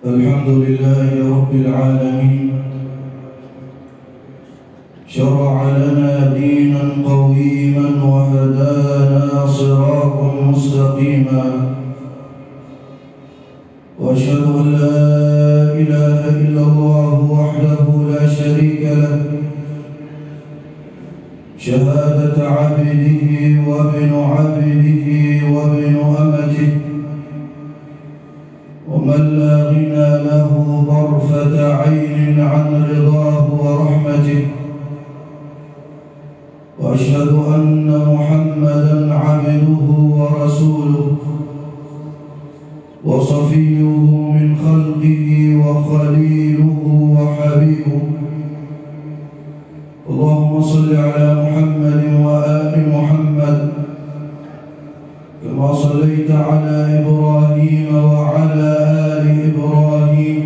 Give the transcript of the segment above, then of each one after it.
الحمد لله رب العالمين، شرع لنا دينا قويما وهدانا صراطا مستقيما، واشهد ان لا اله الا الله وحده لا شريك له، شهادة عبده وابن عبده وابن أمته، ومن لا غنى له طرفة عين عن رضاه ورحمته، وأشهد أن محمدًا عبده ورسوله وصفيه من خلقه وخليله وحبيبه. اللهم صل على محمد وآل محمد كما صليت على إبراهيم وعلى آل إبراهيم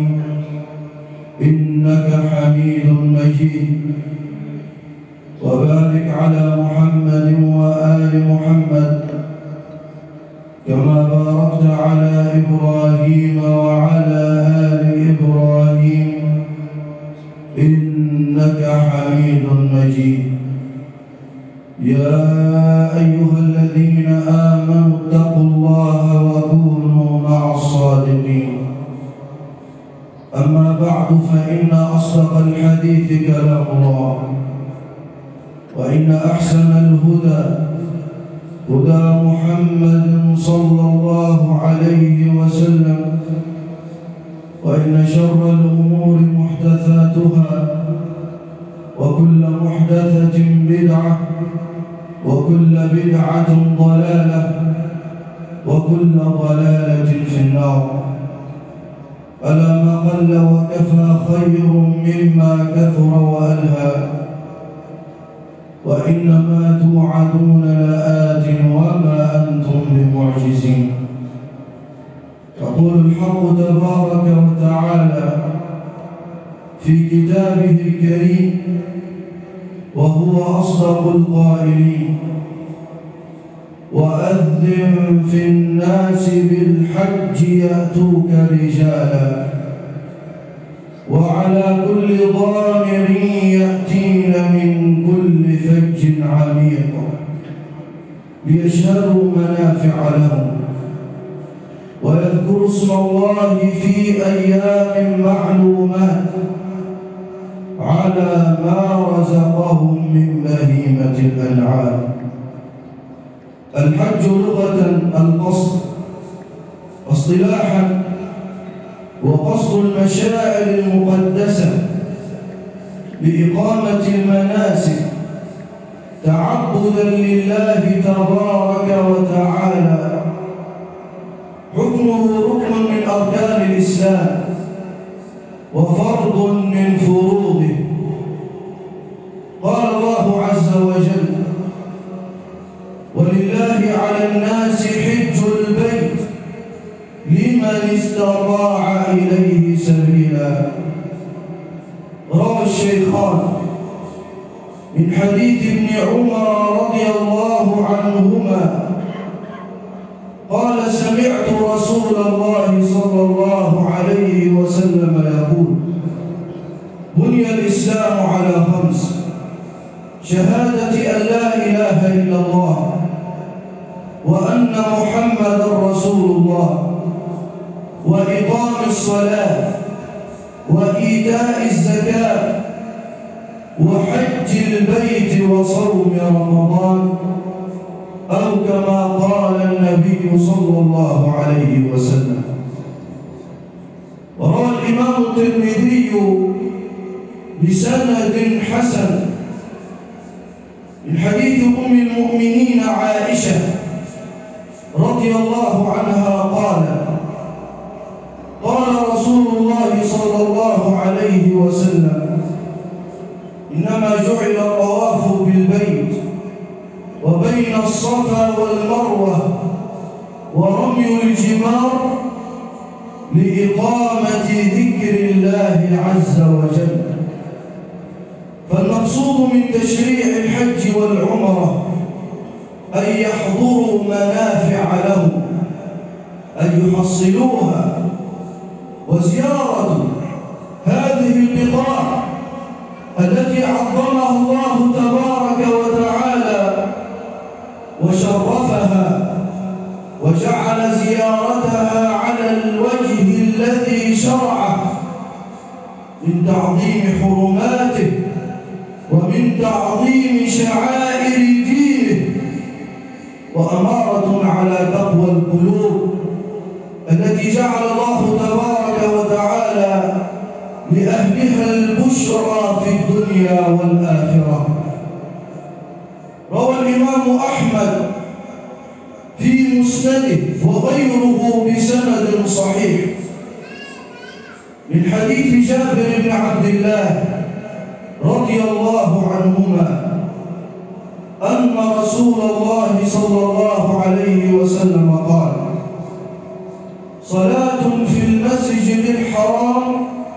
إنك حميد مجيد، وبارك على محمد وآل محمد كما باركت على إبراهيم وعلى آل إبراهيم إنك حميد مجيد. يا أيها الذين آمنوا اتقوا الله وكونوا مع الصادقين. أما بعد، فإن أصدق الحديث كلام الله، وإن أحسن الهدى هدى محمد صلى الله عليه وسلم، وإن شر الأمور محدثاتها، وكل محدثة بدعة، وكل بدعة ضلالة، وكل ضلالة في النار. ألا ما قل وكفى خير مما كثر وألهى، وإنما توعدون لآت وما أنتم بمعجزين. يقول الحق تبارك وتعالى في كتابه الكريم وهو أصدق القائلين: وأذن في الناس بالحج يأتوك رجالا وعلى كل ضامر يأتين من كل فج عميق ليشهدوا منافع لهم ويذكروا اسم الله في أيام معلومات على ما رزقهم من بهيمة الأنعام. الحج لغة القصد، اصطلاحا وقصد المشاعر المقدسة لإقامة المناسك تعبدا لله تبارك وتعالى. حكمه ركن من أركان الإسلام وفرض من فروضه. قال الله عز وجل: ولله على الناس حج البيت لمن استطاع إليه سبيلا. روى الشيخان من حديث ابن عمر رضي الله عنهما قال: سمعت رسول الله صلى الله عليه وسلم يقول: بني الإسلام على 5: شهادة أن لا إله إلا الله وأن محمدا رسول الله، وإقام الصلاة، وإيتاء الزكاة، وحج البيت، وصوم رمضان، أو كما قال النبي صلى الله عليه وسلم. وروى الإمام الترمذي بسند حسن من حديث أم المؤمنين عائشة رضي الله عنها قال: قال رسول الله صلى الله عليه وسلم: إنما جعل الطواف بالبيت وبين الصفا والمروة ورمي الجمار لإقامة ذكر الله عز وجل. فالمقصود من تشريع الحج والعمرة أن يحضروا منافع لهم، أن يحصلوها وزيارة هذه البقاع التي عظمها الله تبارك وتعالى وشرفها وجعل زيارتها على الوجه الذي شرعه من تعظيم حرماته ومن تعظيم شعائر دينه، وأمارة على تقوى القلوب التي جعل الله تبارك وتعالى لأهلها البشرى في الدنيا والآخرة. روى الإمام أحمد في مسنده وغيره بسند صحيح من حديث جابر بن عبد الله رضي الله عنهما أن رسول الله صلى الله عليه وسلم قال: صلاة في المسجد الحرام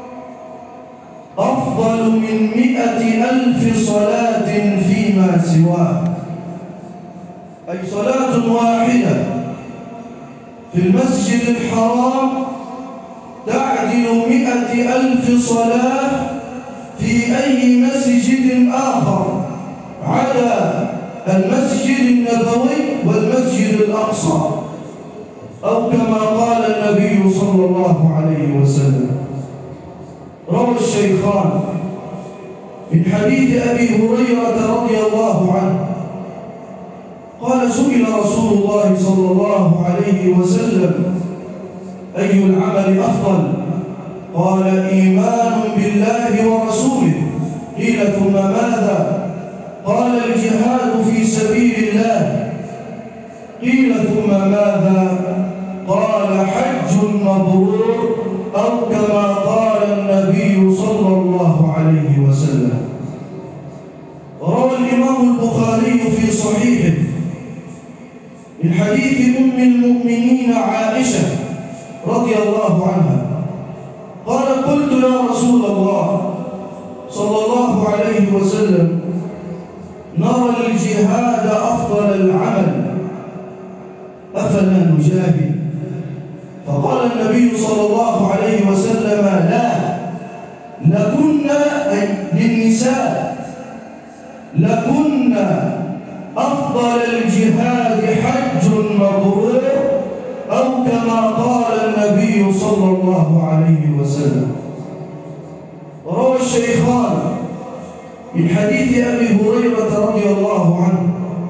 أفضل من 100,000 صلاة فيما سواه، أي صلاة واحدة في المسجد الحرام تعدل 100,000 صلاة في أي مسجد آخر عدا المسجد النبوي والمسجد الأقصى، أو كما قال النبي صلى الله عليه وسلم. روى الشيخان من حديث أبي هريرة رضي الله عنه قال: سئل رسول الله صلى الله عليه وسلم: أي العمل أفضل؟ قال: إيمان بالله ورسوله. قيل: ثم ماذا؟ قال: الجهاد في سبيل الله. قيل: ثم ماذا؟ قال: حج مبرور، أو كما قال النبي صلى الله عليه وسلم. وروى الإمام البخاري في صحيحه من حديث أم المؤمنين عائشة رضي الله عنها قال: قلت يا رسول الله صلى الله عليه وسلم، نرى الجهاد أفضل العمل، أفلا نجاهد؟ فقال النبي صلى الله عليه وسلم: لا، لكن أي للنساء لكن أفضل الجهاد حج مبرور، أو كما قال النبي صلى الله عليه وسلم. وروى الشيخان من حديث أبي هريرة رضي الله عنه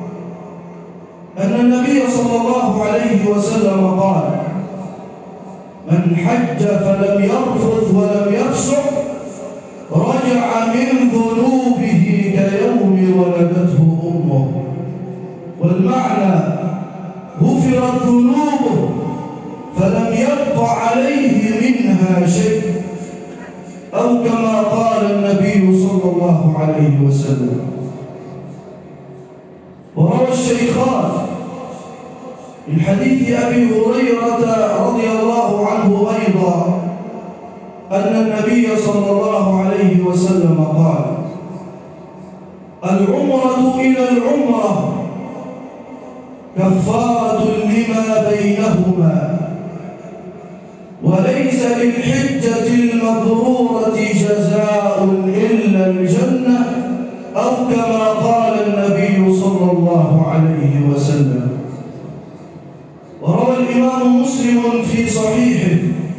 أن النبي صلى الله عليه وسلم قال: من حج فلم يرفث ولم يفسق رجع من ذنوبه كيوم ولدته أمه. والمعنى: غفرت ذنوبه فلم يبق عليه منها شيء، أو كما قال النبي صلى الله عليه وسلم. وروى الشيخان من حديث أبي هريرة رضي الله عنه أيضا أن النبي صلى الله عليه وسلم قال: العمرة إلى العمرة كفارة لما بينهما، وليس للحجة المبرورة جزاء إلا الجنة، أو كما قال النبي صلى الله عليه وسلم. وروى الإمام مسلم في صحيحه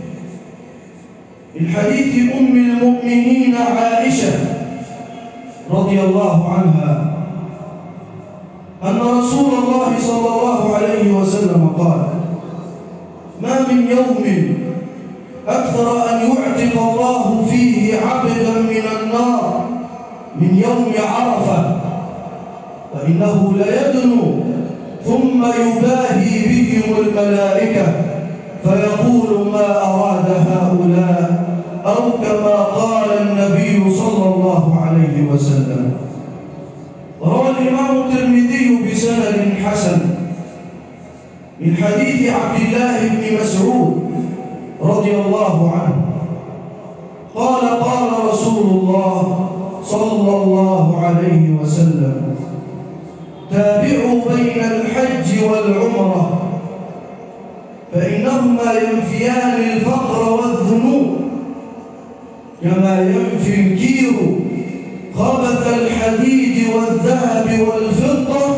من حديث أم المؤمنين عائشة رضي الله عنها أن رسول الله صلى الله عليه وسلم قال: ما من يوم أكثر أن يعتق الله فيه عبدا من النار من يوم عرفة، فإنه ليدنو ثم يباهي بهم الملائكة فيقول: ما أراد هؤلاء، أو كما قال النبي صلى الله عليه وسلم. روى الإمام الترمذي بسند حسن من حديث عبد الله بن مسعود رضي الله عنه قال: قال رسول الله صلى الله عليه وسلم: تابعوا بين الحج والعمرة، فإنهما ينفيان الفقر والذنوب كما ينفي الكير خبث الحديد والذهب والفضة،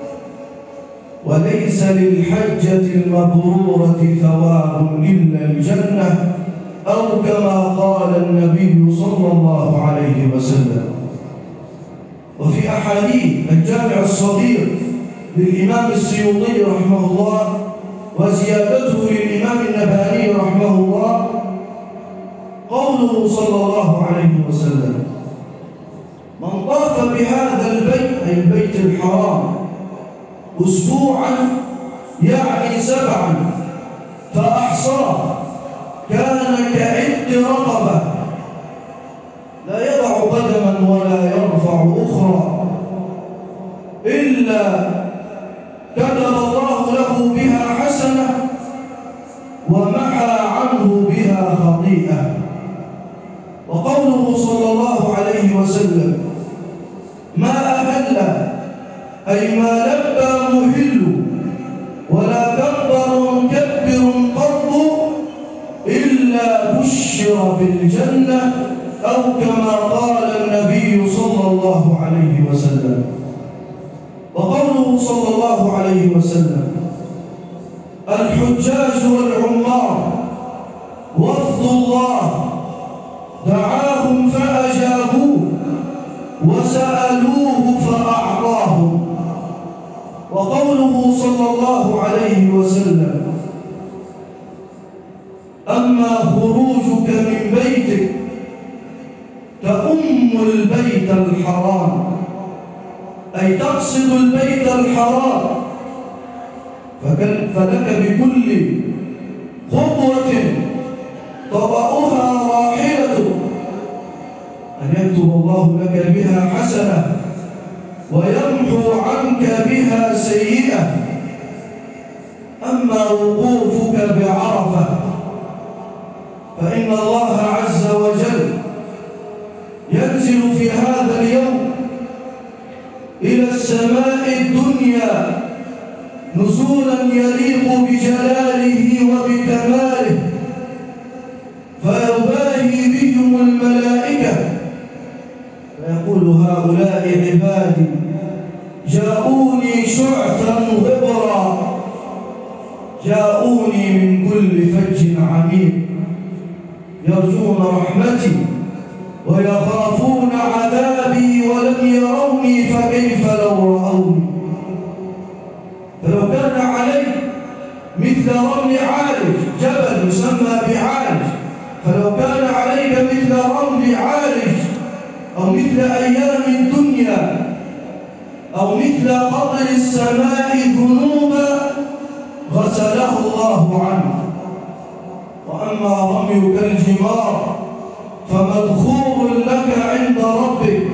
وليس للحجة المبرورة ثواب إلا الجنة، أو كما قال النبي صلى الله عليه وسلم. وفي أحاديث الجامع الصغير للإمام السيوطي رحمه الله وزيادته للإمام النبهاني رحمه الله قوله صلى الله عليه وسلم: من طاف بهذا البيت، أي البيت الحرام، أسبوعا يعني 7 فأحصاه كان كعتق رقبة، لا يضع قدما ولا يرفع أخرى إلا كتب الله له بها حسنة ومحى عنه بها خطيئة. وقوله صلى الله عليه وسلم: ما أهل، أي ما لبى مهل ولا كبر مكبر قط إلا بشر بالجنة، أو كما قال النبي صلى الله عليه وسلم. وقوله صلى الله عليه وسلم: الحجاج والعمار وفد الله دعاهم فأجابوه وسألوه فأعطاهم. وقوله صلى الله عليه وسلم: أما خروجك من بيتك تأم البيت الحرام، أي تقصد البيت الحرام، فلك بكل خطوة تطأها راحلتك أن يكتب الله لك بها حسنة ويمحو عنك بها سيئة. أما وقوفك بعرفة فإن الله عز وجل ينزل في هذا اليوم إلى السماء الدنيا نزولا يليق بجلاله وبكماله، فيباهي بهم الملائكة فيقول: هؤلاء عبادي جاءوني شعثا غبرا، جاءوني من كل فج عميق، يرجون رحمتي ويخافون عذابي ولم يروني فكيف لو رأوني. فلو كان عليك مثل رمل عالج، جبل يسمى بعالج، فلو كان عليك مثل رمل عالج أو مثل أيام الدنيا أو مثل قطر السماء ذنوبا غسله الله عنه. وأما رميك الجمار فمذخور لك عند ربك.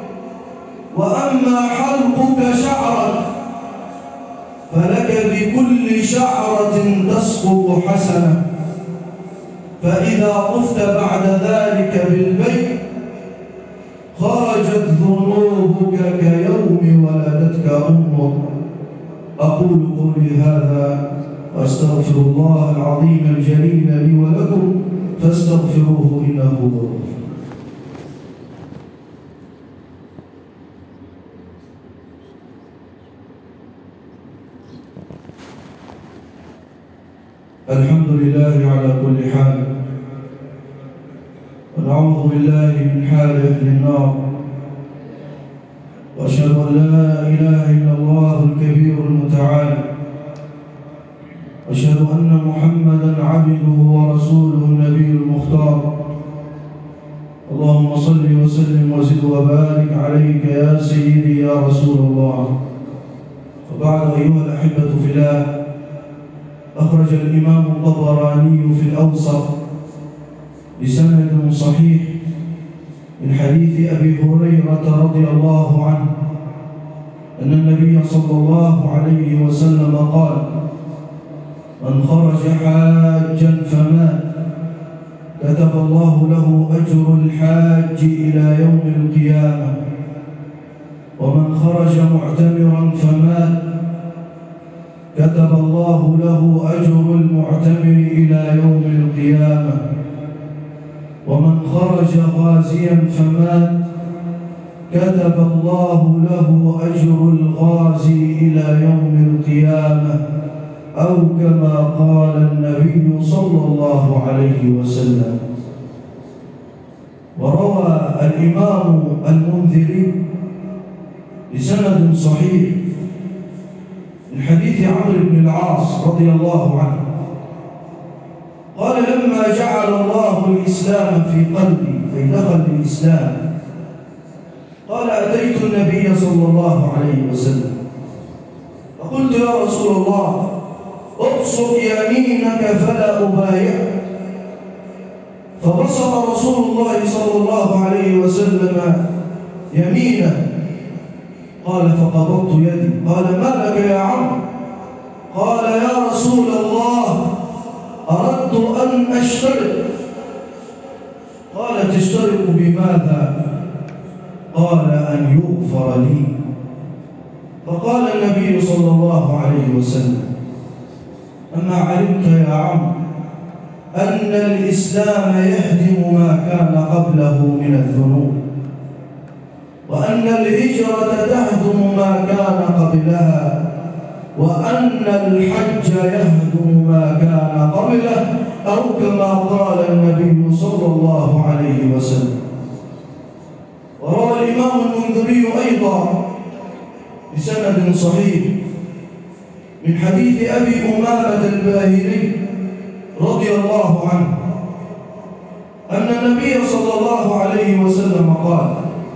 وأما حلقك شعرك فلك بكل شعرة تسقط حسنة، فإذا طفت بعد ذلك بالبيت خرجت ذنوبك كيوم ولدتك أمك. أقول قولي هذا وأستغفر الله العظيم الجليل لي ولكم فاستغفروه إنه هو الغفور. الحمد لله على كل حال، ونعوذ بالله من حال أهل النار، وأشهد أن لا إله إلا الله الكبير المتعال، وأشهد أن محمدًا عبده ورسوله النبي المختار. اللهم صل وسلم وزد وبارك عليك يا سيدي يا رسول الله. وبعد، أيها الأحبة في الله، أخرج الإمام الطبراني في الأوسط بسند صحيح من حديث أبي هريرة رضي الله عنه أن النبي صلى الله عليه وسلم قال: من خرج حاجا فمات كتب الله له أجر الحاج إلى يوم القيامة، ومن خرج معتمرا فمات كتب الله له أجر المعتمر إلى يوم القيامة. ومن خرج غازيا فمات كتب الله له أجر الغازي إلى يوم القيامة، أو كما قال النبي صلى الله عليه وسلم. وروى الإمام المنذري بسند صحيح من حديث عمرو بن العاص رضي الله عنه قال: لما جعل الله الإسلام في قلبي، أي دخل بالإسلام، قال: أتيت النبي صلى الله عليه وسلم فقلت: يا رسول الله، ابسط يمينك فلا أبايعك. فبسط رسول الله صلى الله عليه وسلم يمينه. قال: فقبضت يدي. قال: ما لك يا عمرو؟ قال: يا رسول الله، أردت أن أشترك. قال: تشترك بماذا؟ قال: أن يغفر لي. فقال النبي صلى الله عليه وسلم: أما علمت يا عمرو أن الإسلام يهدم ما كان قبله من الذنوب، وأن الهجرة تهدم ما كان قبلها، وأن الحج يهدم ما كان قبله، أو كما قال النبي صلى الله عليه وسلم. وروى الإمام المنذري أيضا بسند صحيح من حديث أبي أمامة الباهلي رضي الله عنه أن النبي صلى الله عليه وسلم قال: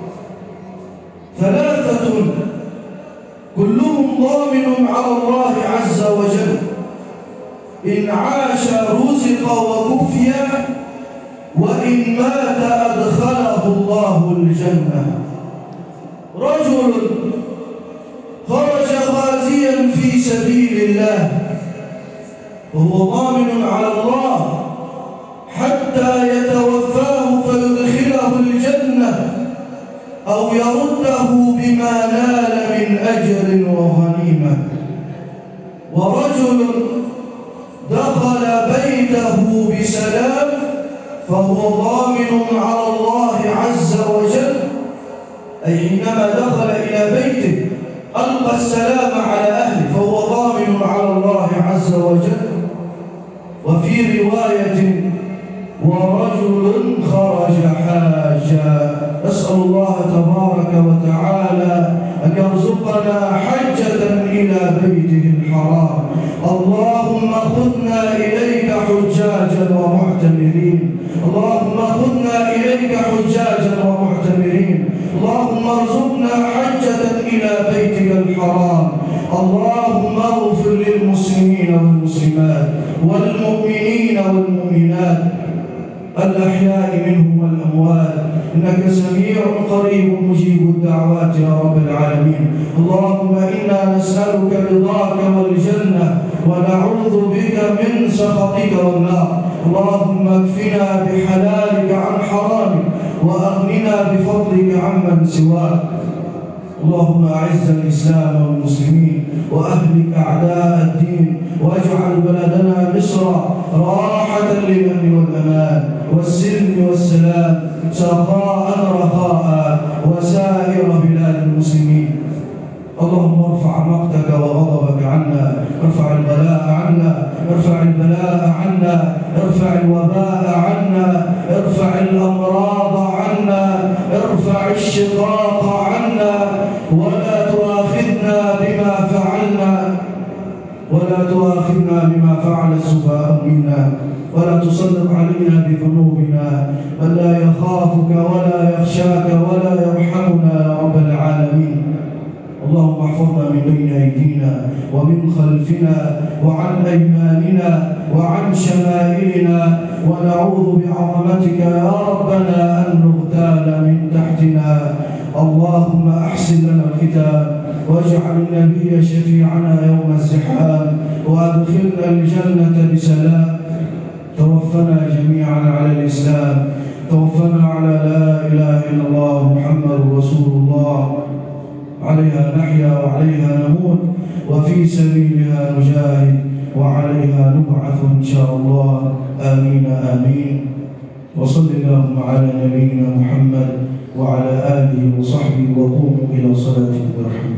ثلاثة كلهم ضامن على الله عز وجل، إن عاش رزق وكفي، وإن مات أدخله الله الجنة. رجل خرج غازيا في سبيل الله وهو ضامن على الله حتى يتوفاه فيدخله الجنة، أو يرده بما نال من أجر وغنيمة. ورجل دخل بيته بسلام فهو ضامن على الله عز وجل، أي حينما دخل إلى بيته ألقى السلام على أهله فهو ضامن على الله عز وجل. وفي رواية: ورجل خرج حاجا. نسأل الله تبارك وتعالى أن يرزقنا حجة إلى بيته الحرام. اللهم خذنا إليك حجاجا ومعتمرين، اللهم خذنا إليك حجاجا ومعتمرين، اللهم ارزقنا حجة إلى بيتك الحرام. اللهم اغفر للمسلمين والمسلمات والمؤمنين والمؤمنات الأحياء منهم والأموات، إنك سميع قريب مجيب الدعوات يا رب العالمين. اللهم إنا نسألك رضاك والجنة، ونعوذ بك من سخطك والنار. اللهم اكفنا بحلالك عن حرامك، وأغننا بفضلك عمن سواك. اللهم أعز الإسلام والمسلمين، وأهلك أعداء الدين، واجعل بلدنا مصر راحة للأمن والأمان والسلم والسلام، سخاء رخاء، وسائر بلاد المسلمين. اللهم ارفع مقتك وغضبك عنا، ارفع البلاء عنا، ارفع البلاء عنا، ارفع الوباء عنا، ارفع الأمراض عنا، ارفع الشقاق عنا، ولا تؤاخذنا بما فعل السفهاء منا، ولا تسلط علينا بذنوبنا من لا يخافك ولا يخشاك ولا يرحمنا يا رب العالمين. اللهم احفظنا من بين أيدينا ومن خلفنا وعن أيماننا وعن شمائلنا، ونعوذ بعظمتك يا ربنا أن نغتال من تحتنا. اللهم أحسن لنا الختام، واجعل النبي شفيعنا يوم الزحام، وأدخلنا الجنة بسلام. توفنا جميعا على الإسلام، توفنا على لا إله إلا الله محمد رسول الله. عليها نحيا وعليها نموت، وفي سبيلها نجاهد وعليها نبعث إن شاء الله. آمين آمين. وصل اللهم على نبينا محمد وعلى آله وصحبه، وقوموا إلى صلاتكم برحمة